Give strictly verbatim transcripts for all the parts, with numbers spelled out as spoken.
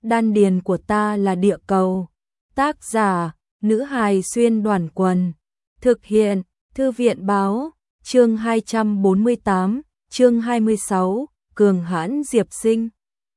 đan điền của ta là địa cầu. Tác giả, nữ hài xuyên đoàn quần. Thực hiện, thư viện báo, chương hai trăm bốn mươi tám, chương hai mươi sáu, cường hãn Diệp Sinh.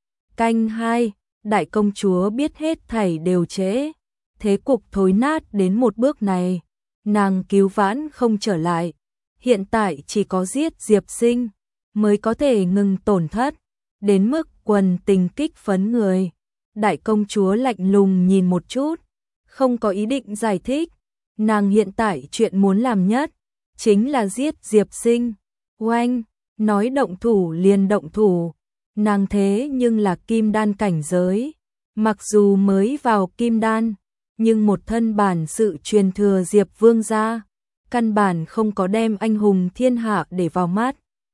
Canh hai, đại công chúa biết hết thảy đều trễ. Thế cục thối nát đến một bước này, nàng cứu vãn không trở lại. Hiện tại chỉ có giết Diệp Sinh mới có thể ngừng tổn thất, đến mức quần tình kích phấn người. Đại công chúa lạnh lùng nhìn một chút, không có ý định giải thích. Nàng hiện tại chuyện muốn làm nhất chính là giết Diệp Sinh. Oanh, nói động thủ liền động thủ. Nàng thế nhưng là kim đan cảnh giới, mặc dù mới vào kim đan, nhưng một thân bản sự truyền thừa Diệp Vương gia, căn bản không có đem anh hùng thiên hạ để vào mắt.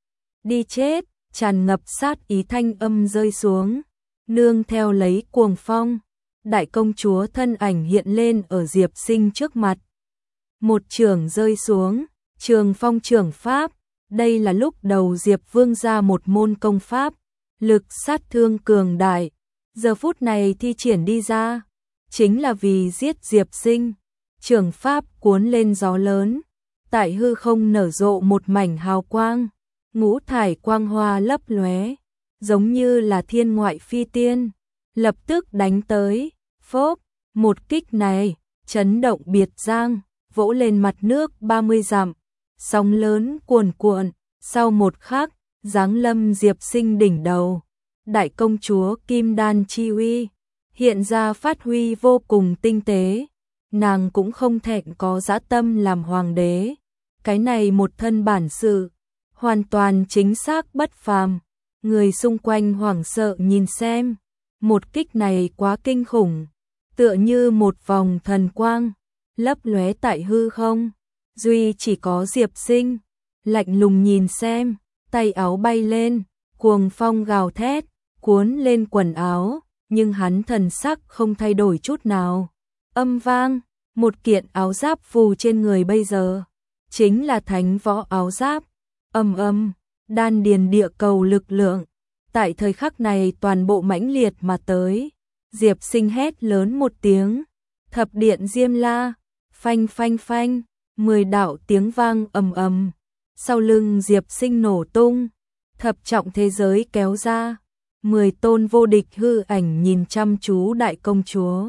Đi chết, tràn ngập sát ý thanh âm rơi xuống, nương theo lấy cuồng phong, đại công chúa thân ảnh hiện lên ở Diệp Sinh trước mặt. Một chưởng rơi xuống, trường phong trưởng pháp, đây là lúc đầu Diệp Vương gia một môn công pháp, lực sát thương cường đại, giờ phút này thi triển đi ra, chính là vì giết Diệp Sinh. Trường pháp cuốn lên gió lớn, tại hư không nở rộ một mảnh hào quang, ngũ thải quang hoa lấp lóe, giống như là thiên ngoại phi tiên, lập tức đánh tới. Phốp, một kích này chấn động biệt giang, vỗ lên mặt nước ba mươi dặm, sóng lớn cuồn cuộn. Sau một khắc, giáng lâm Diệp Sinh đỉnh đầu. Đại công chúa kim đan chi uy hiện ra phát huy vô cùng tinh tế, nàng cũng không thẹn có dã tâm làm hoàng đế. Cái này một thân bản sự, hoàn toàn chính xác bất phàm. Người xung quanh hoảng sợ nhìn xem, một kích này quá kinh khủng, tựa như một vòng thần quang, lấp lóe tại hư không. Duy chỉ có Diệp Sinh, lạnh lùng nhìn xem, tay áo bay lên, cuồng phong gào thét, cuốn lên quần áo, nhưng hắn thần sắc không thay đổi chút nào. Âm vang, một kiện áo giáp phù trên người bây giờ, chính là thánh võ áo giáp. Âm âm, đan điền địa cầu lực lượng, tại thời khắc này toàn bộ mãnh liệt mà tới. Diệp Sinh hét lớn một tiếng, thập điện diêm la, phanh phanh phanh, mười đạo tiếng vang ầm ầm. Sau lưng Diệp Sinh nổ tung, thập trọng thế giới kéo ra, mười tôn vô địch hư ảnh nhìn chăm chú đại công chúa.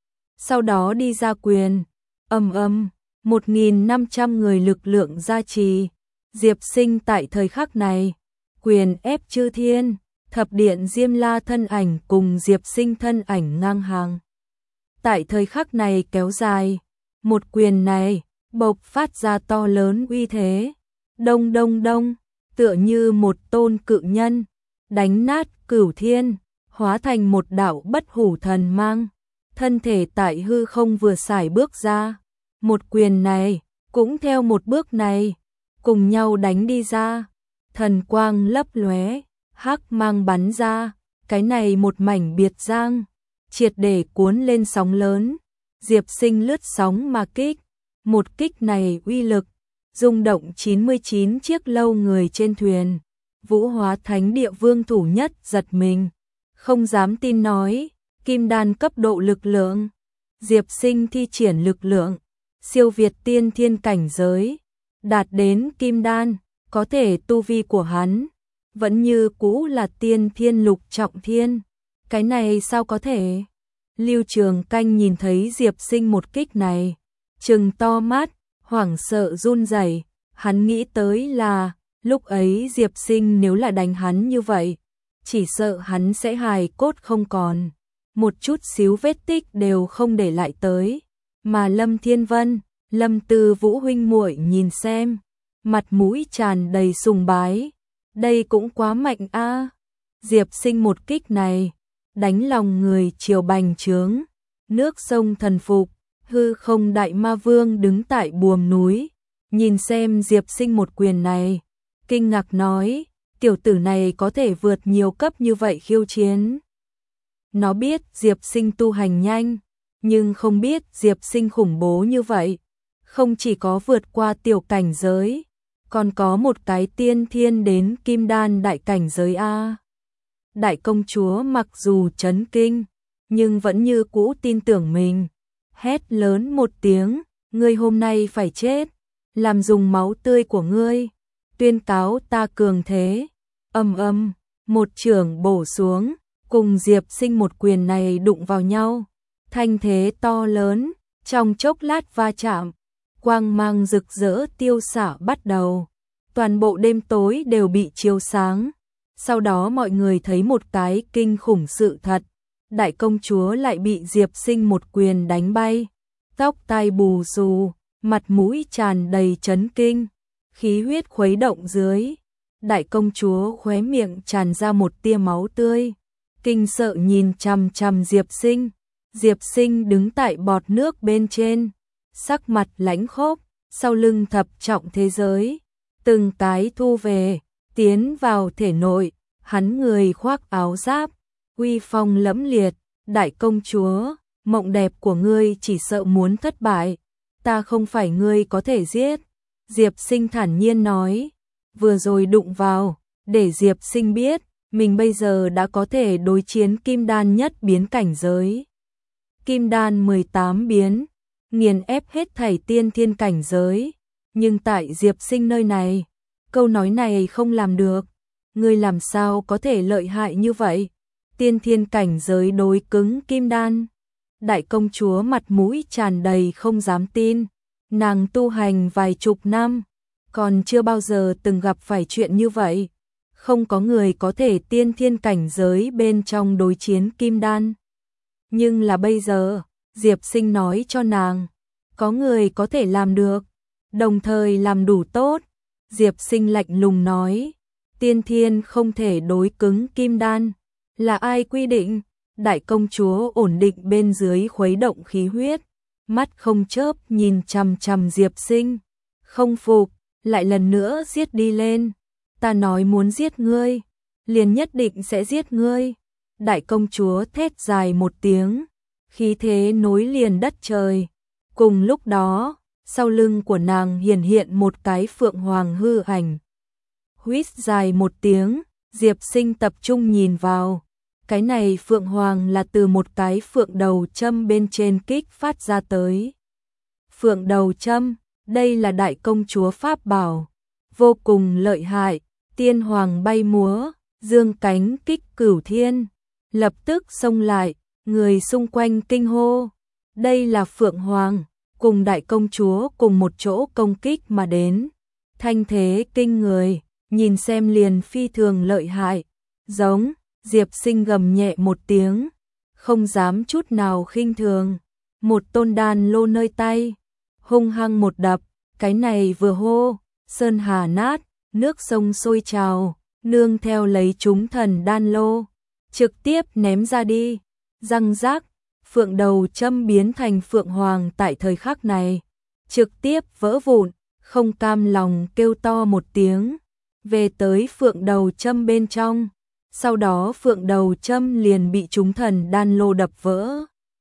Sau đó đi ra quyền, ầm ầm, một nghìn năm trăm người lực lượng gia trì. Diệp Sinh tại thời khắc này, quyền ép chư thiên, thập điện diêm la thân ảnh cùng Diệp Sinh thân ảnh ngang hàng. Tại thời khắc này kéo dài, một quyền này bộc phát ra to lớn uy thế. Đông đông đông, tựa như một tôn cự nhân, đánh nát cửu thiên, hóa thành một đạo bất hủ thần mang. Thân thể tại hư không vừa xài bước ra, một quyền này, cũng theo một bước này, cùng nhau đánh đi ra. Thần quang lấp lóe, hắc mang bắn ra, cái này một mảnh biệt giang, triệt để cuốn lên sóng lớn. Diệp Sinh lướt sóng mà kích, một kích này uy lực, rung động chín mươi chín chiếc lâu người trên thuyền. Vũ Hóa Thánh Địa Vương thủ nhất giật mình, không dám tin nói, kim đan cấp độ lực lượng. Diệp Sinh thi triển lực lượng, siêu việt tiên thiên cảnh giới, đạt đến kim đan, có thể tu vi của hắn vẫn như cũ là tiên thiên lục trọng thiên. Cái này sao có thể? Lưu Trường Canh nhìn thấy Diệp Sinh một kích này, trừng to mắt, hoảng sợ run rẩy. Hắn nghĩ tới là, lúc ấy Diệp Sinh nếu là đánh hắn như vậy, chỉ sợ hắn sẽ hài cốt không còn, một chút xíu vết tích đều không để lại tới. Mà Lâm Thiên Vân, Lâm Tư Vũ huynh muội nhìn xem, mặt mũi tràn đầy sùng bái. Đây cũng quá mạnh a. Diệp Sinh một kích này, đánh lòng người triều bành trướng, nước sông thần phục. Hư không đại ma vương đứng tại buồm núi, nhìn xem Diệp Sinh một quyền này, kinh ngạc nói, tiểu tử này có thể vượt nhiều cấp như vậy khiêu chiến. Nó biết Diệp Sinh tu hành nhanh, nhưng không biết Diệp Sinh khủng bố như vậy. Không chỉ có vượt qua tiểu cảnh giới, còn có một cái tiên thiên đến kim đan đại cảnh giới a. Đại công chúa mặc dù chấn kinh, nhưng vẫn như cũ tin tưởng mình. Hét lớn một tiếng, ngươi hôm nay phải chết, làm dùng máu tươi của ngươi, tuyên cáo ta cường thế. Ầm ầm, một chưởng bổ xuống, cùng Diệp Sinh một quyền này đụng vào nhau, thanh thế to lớn, trong chốc lát va chạm, quang mang rực rỡ tiêu xạ bắt đầu. Toàn bộ đêm tối đều bị chiếu sáng. Sau đó mọi người thấy một cái kinh khủng sự thật, đại công chúa lại bị Diệp Sinh một quyền đánh bay, tóc tai bù xù, mặt mũi tràn đầy chấn kinh, khí huyết khuấy động dưới. Đại công chúa khóe miệng tràn ra một tia máu tươi, kinh sợ nhìn chằm chằm Diệp Sinh. Diệp Sinh đứng tại bọt nước bên trên, sắc mặt lãnh khốc, sau lưng thập trọng thế giới, từng cái thu về, tiến vào thể nội, hắn người khoác áo giáp, uy phong lẫm liệt. Đại công chúa, mộng đẹp của ngươi chỉ sợ muốn thất bại, ta không phải ngươi có thể giết. Diệp Sinh thản nhiên nói, vừa rồi đụng vào, để Diệp Sinh biết, mình bây giờ đã có thể đối chiến kim đan nhất biến cảnh giới. Kim đan mười tám biến, nghiền ép hết thảy tiên thiên cảnh giới, nhưng tại Diệp Sinh nơi này, câu nói này không làm được. Ngươi làm sao có thể lợi hại như vậy? Tiên thiên cảnh giới đối cứng kim đan. Đại công chúa mặt mũi tràn đầy không dám tin, nàng tu hành vài chục năm, còn chưa bao giờ từng gặp phải chuyện như vậy. Không có người có thể tiên thiên cảnh giới bên trong đối chiến kim đan. Nhưng là bây giờ, Diệp Sinh nói cho nàng, có người có thể làm được, đồng thời làm đủ tốt. Diệp Sinh lạnh lùng nói, tiên thiên không thể đối cứng kim đan, là ai quy định? Đại công chúa ổn định bên dưới khuấy động khí huyết, mắt không chớp nhìn chằm chằm Diệp Sinh, không phục, lại lần nữa giết đi lên. Ta nói muốn giết ngươi, liền nhất định sẽ giết ngươi. Đại công chúa thét dài một tiếng, khí thế nối liền đất trời. Cùng lúc đó, sau lưng của nàng hiển hiện một cái phượng hoàng hư ảnh. Huýt dài một tiếng, Diệp Sinh tập trung nhìn vào. Cái này phượng hoàng là từ một cái phượng đầu châm bên trên kích phát ra tới. Phượng đầu châm, đây là đại công chúa pháp bảo, vô cùng lợi hại. Tiên hoàng bay múa, dương cánh kích cửu thiên, lập tức xông lại, người xung quanh kinh hô. Đây là phượng hoàng, cùng đại công chúa cùng một chỗ công kích mà đến. Thanh thế kinh người, nhìn xem liền phi thường lợi hại. Giống, Diệp Sinh gầm nhẹ một tiếng, không dám chút nào khinh thường. Một tôn đan lô nơi tay, hung hăng một đập, cái này vừa hô, sơn hà nát, nước sông sôi trào, nương theo lấy chúng thần đan lô, trực tiếp ném ra đi. Răng rác, phượng đầu châm biến thành phượng hoàng tại thời khắc này, trực tiếp vỡ vụn, không cam lòng kêu to một tiếng, về tới phượng đầu châm bên trong. Sau đó phượng đầu châm liền bị chúng thần đan lô đập vỡ.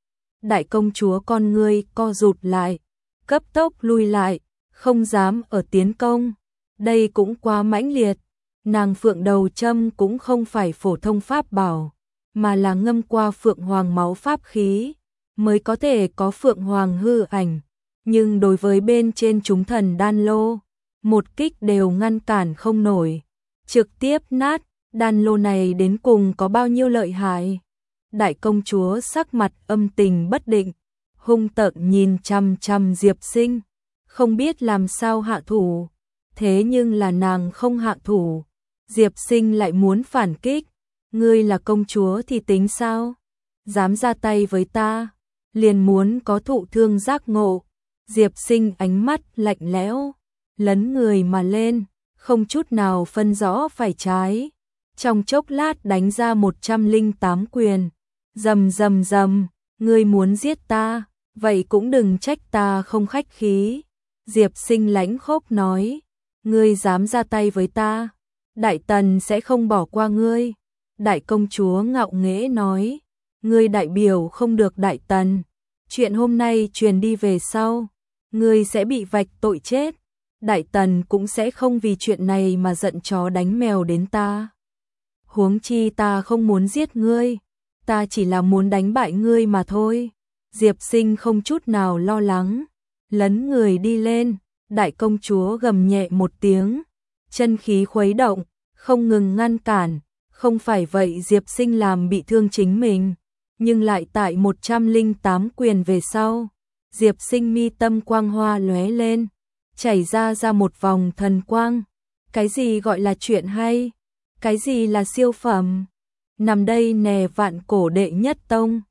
Đại công chúa con ngươi co rụt lại, cấp tốc lui lại, không dám ở tiến công. Đây cũng quá mãnh liệt, nàng phượng đầu châm cũng không phải phổ thông pháp bảo, mà là ngâm qua phượng hoàng máu pháp khí, mới có thể có phượng hoàng hư ảnh. Nhưng đối với bên trên chúng thần đan lô, một kích đều ngăn cản không nổi, trực tiếp nát. Đan lô này đến cùng có bao nhiêu lợi hại? Đại công chúa sắc mặt âm tình bất định, hung tợn nhìn chằm chằm Diệp Sinh, không biết làm sao hạ thủ. Thế nhưng là nàng không hạ thủ, Diệp Sinh lại muốn phản kích. Ngươi là công chúa thì tính sao? Dám ra tay với ta, liền muốn có thụ thương giác ngộ. Diệp Sinh ánh mắt lạnh lẽo, lấn người mà lên, không chút nào phân rõ phải trái. Trong chốc lát đánh ra một trăm linh tám quyền, rầm rầm rầm, ngươi muốn giết ta, vậy cũng đừng trách ta không khách khí. Diệp Sinh lãnh khốc nói, ngươi dám ra tay với ta, đại tần sẽ không bỏ qua ngươi. Đại công chúa ngạo nghễ nói, ngươi đại biểu không được đại tần, chuyện hôm nay truyền đi về sau, ngươi sẽ bị vạch tội chết. Đại tần cũng sẽ không vì chuyện này mà giận chó đánh mèo đến ta. Huống chi ta không muốn giết ngươi, ta chỉ là muốn đánh bại ngươi mà thôi. Diệp Sinh không chút nào lo lắng, lấn người đi lên, đại công chúa gầm nhẹ một tiếng, chân khí khuấy động, không ngừng ngăn cản, không phải vậy Diệp Sinh làm bị thương chính mình, nhưng lại tại một trăm lẻ tám quyền về sau, Diệp Sinh mi tâm quang hoa lóe lên, chảy ra ra một vòng thần quang. Cái gì gọi là chuyện hay? Cái gì là siêu phẩm? Nằm đây nè vạn cổ đệ nhất tông.